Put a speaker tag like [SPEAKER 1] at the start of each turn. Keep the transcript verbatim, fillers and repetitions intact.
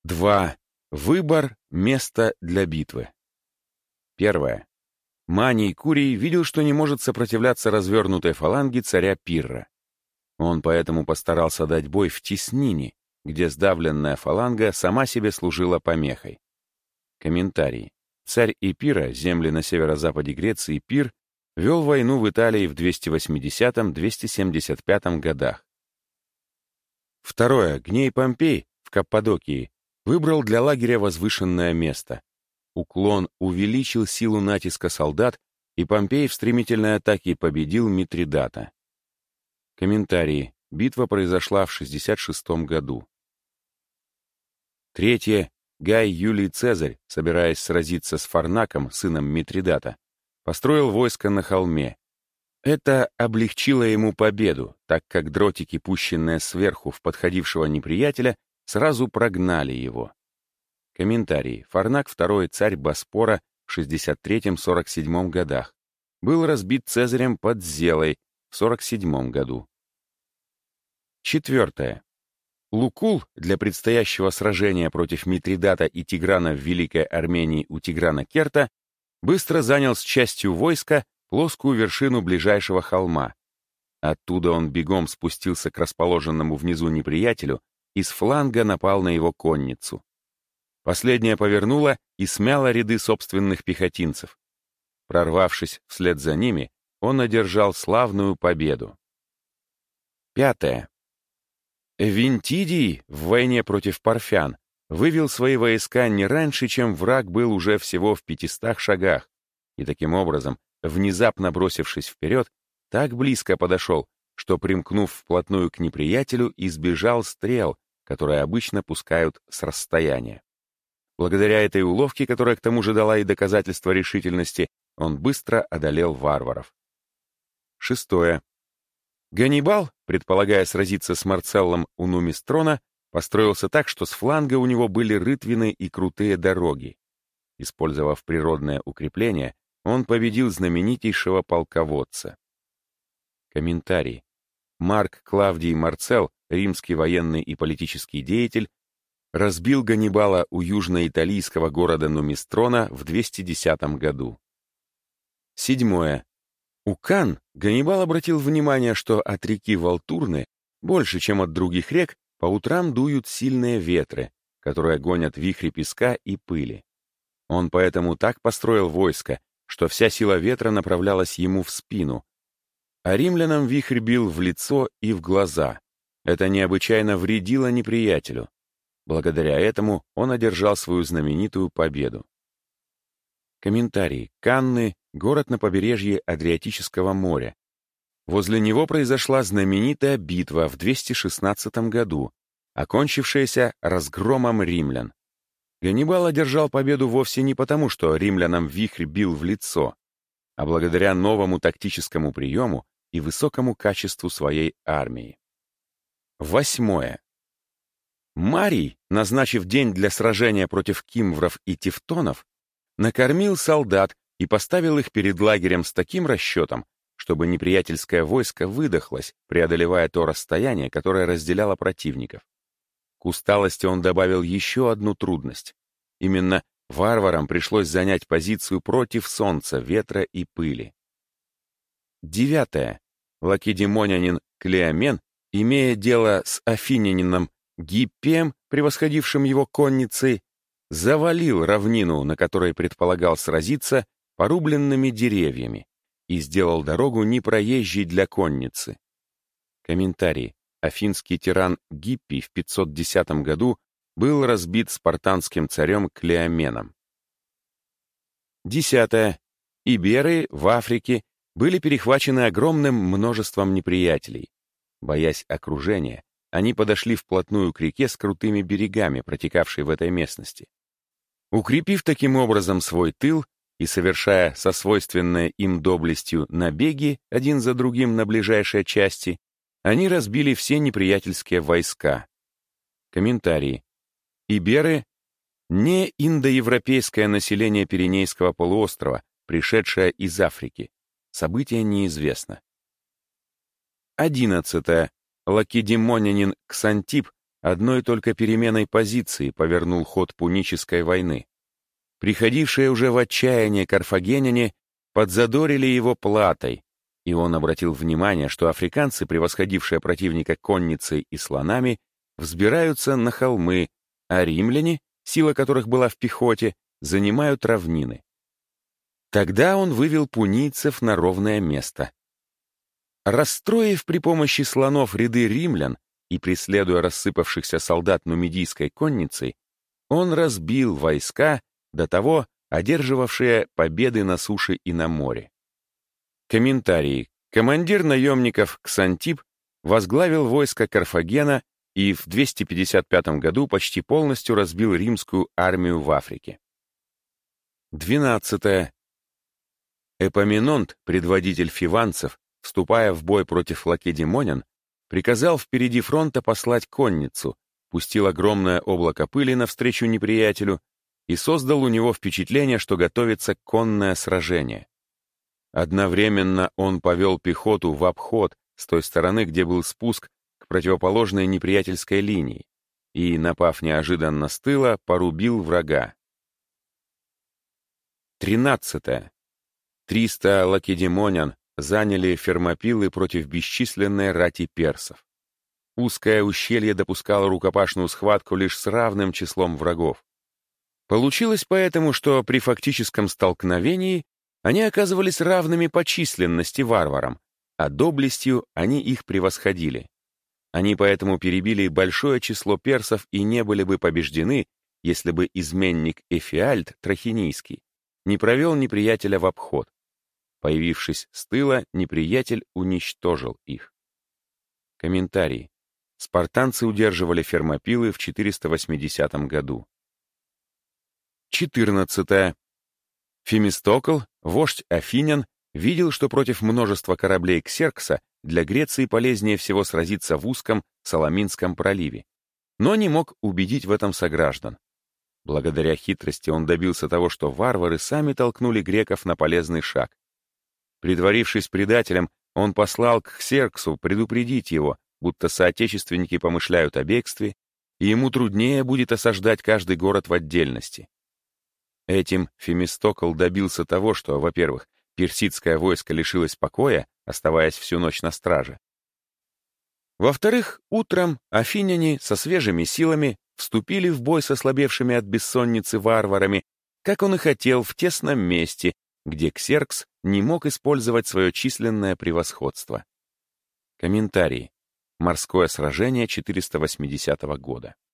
[SPEAKER 1] два. Выбор места для битвы. Первое. Маний Курий видел, что не может сопротивляться развернутой фаланге царя Пирра. Он поэтому постарался дать бой в Теснине, где сдавленная фаланга сама себе служила помехой. Комментарий. Царь Эпира, земли на северо-западе Греции, Пир, вел войну в Италии в двести восьмидесятом — двести семьдесят пятом годах. Второе. Гней Помпей в Каппадокии выбрал для лагеря возвышенное место. Уклон увеличил силу натиска солдат, и Помпей в стремительной атаке победил Митридата. Комментарии. Битва произошла в шестьдесят шестом году. Третье. Гай Юлий Цезарь, собираясь сразиться с Фарнаком, сыном Митридата, построил войско на холме. Это облегчило ему победу, так как дротики, пущенные сверху в подходившего неприятеля, сразу прогнали его. Комментарий. Фарнак, второй царь Боспора в шестьдесят третьем — сорок седьмом годах, был разбит Цезарем под Зелой в сорок седьмом году. Четвертое. Лукул для предстоящего сражения против Митридата и Тиграна в Великой Армении у Тиграна Керта быстро занял с частью войска плоскую вершину ближайшего холма. Оттуда он бегом спустился к расположенному внизу неприятелю и с фланга напал на его конницу. Последняя повернула и смяла ряды собственных пехотинцев. Прорвавшись вслед за ними, он одержал славную победу. Пятое. Винтидий в войне против парфян вывел свои войска не раньше, чем враг был уже всего в пятистах шагах, и таким образом, внезапно бросившись вперед, так близко подошел, что, примкнув вплотную к неприятелю, избежал стрел, которые обычно пускают с расстояния. Благодаря этой уловке, которая к тому же дала и доказательство решительности, он быстро одолел варваров. Шестое. Ганнибал, предполагая сразиться с Марцеллом у Нумистрона, построился так, что с фланга у него были рытвины и крутые дороги. Использовав природное укрепление, он победил знаменитейшего полководца. Комментарий. Марк Клавдий Марцелл, римский военный и политический деятель, разбил Ганнибала у южноиталийского города Нумистрона в двести десятом году. Седьмое. У Кан Ганнибал обратил внимание, что от реки Волтурны, больше, чем от других рек, по утрам дуют сильные ветры, которые гонят вихри песка и пыли. Он поэтому так построил войско, что вся сила ветра направлялась ему в спину, а римлянам вихрь бил в лицо и в глаза. Это необычайно вредило неприятелю. Благодаря этому он одержал свою знаменитую победу. Комментарий. Канны — город на побережье Адриатического моря. Возле него произошла знаменитая битва в двести шестнадцатом году, окончившаяся разгромом римлян. Ганнибал одержал победу вовсе не потому, что римлянам вихрь бил в лицо, а благодаря новому тактическому приему и высокому качеству своей армии. Восьмое. Марий, назначив день для сражения против кимвров и тевтонов, накормил солдат и поставил их перед лагерем с таким расчетом, чтобы неприятельское войско выдохлось, преодолевая то расстояние, которое разделяло противников. К усталости он добавил еще одну трудность. Именно варварам пришлось занять позицию против солнца, ветра и пыли. Девятое. Лакедемонянин Клеомен, имея дело с афинянином Гиппием, превосходившим его конницей, завалил равнину, на которой предполагал сразиться, порубленными деревьями и сделал дорогу непроезжей для конницы. Комментарий. Афинский тиран Гиппий в пятьсот десятом году был разбит спартанским царем Клеоменом. Десятое. Иберы в Африке были перехвачены огромным множеством неприятелей. Боясь окружения, они подошли вплотную к реке с крутыми берегами, протекавшей в этой местности. Укрепив таким образом свой тыл и совершая со свойственной им доблестью набеги один за другим на ближайшие части, они разбили все неприятельские войска. Комментарии. Иберы — не индоевропейское население Пиренейского полуострова, пришедшее из Африки. Событие неизвестно. Одиннадцатое. Лакедемонянин Ксантип одной только переменой позиции повернул ход Пунической войны. Приходившие уже в отчаяние карфагеняне подзадорили его платой, и он обратил внимание, что африканцы, превосходившие противника конницей и слонами, взбираются на холмы, а римляне, сила которых была в пехоте, занимают равнины. Тогда он вывел пунийцев на ровное место. Расстроив при помощи слонов ряды римлян и преследуя рассыпавшихся солдат нумидийской конницей, он разбил войска, до того одерживавшие победы на суше и на море. Комментарии. Командир наемников Ксантип возглавил войско Карфагена и в двести пятьдесят пятом году почти полностью разбил римскую армию в Африке. двенадцатое. Эпоминонт, предводитель фиванцев, вступая в бой против лакедемонян, приказал впереди фронта послать конницу, пустил огромное облако пыли навстречу неприятелю и создал у него впечатление, что готовится конное сражение. Одновременно он повел пехоту в обход с той стороны, где был спуск к противоположной неприятельской линии, и, напав неожиданно с тыла, порубил врага. тринадцатое. Триста лакедемонян заняли Фермопилы против бесчисленной рати персов. Узкое ущелье допускало рукопашную схватку лишь с равным числом врагов. Получилось поэтому, что при фактическом столкновении они оказывались равными по численности варварам, а доблестью они их превосходили. Они поэтому перебили большое число персов и не были бы побеждены, если бы изменник Эфиальт Трахинийский не провел неприятеля в обход. Появившись с тыла, неприятель уничтожил их. Комментарий. Спартанцы удерживали Фермопилы в четыреста восьмидесятом году. четырнадцатое. Фемистокл, вождь афинян, видел, что против множества кораблей Ксеркса для Греции полезнее всего сразиться в узком Саламинском проливе, но не мог убедить в этом сограждан. Благодаря хитрости он добился того, что варвары сами толкнули греков на полезный шаг. Притворившись предателем, он послал к Ксерксу предупредить его, будто соотечественники помышляют о бегстве, и ему труднее будет осаждать каждый город в отдельности. Этим Фемистокл добился того, что, во-первых, персидское войско лишилось покоя, оставаясь всю ночь на страже. Во-вторых, утром афиняне со свежими силами вступили в бой с ослабевшими от бессонницы варварами, как он и хотел, в тесном месте, где Ксеркс не мог использовать свое численное превосходство. Комментарий. Морское сражение четыреста восьмидесятого года.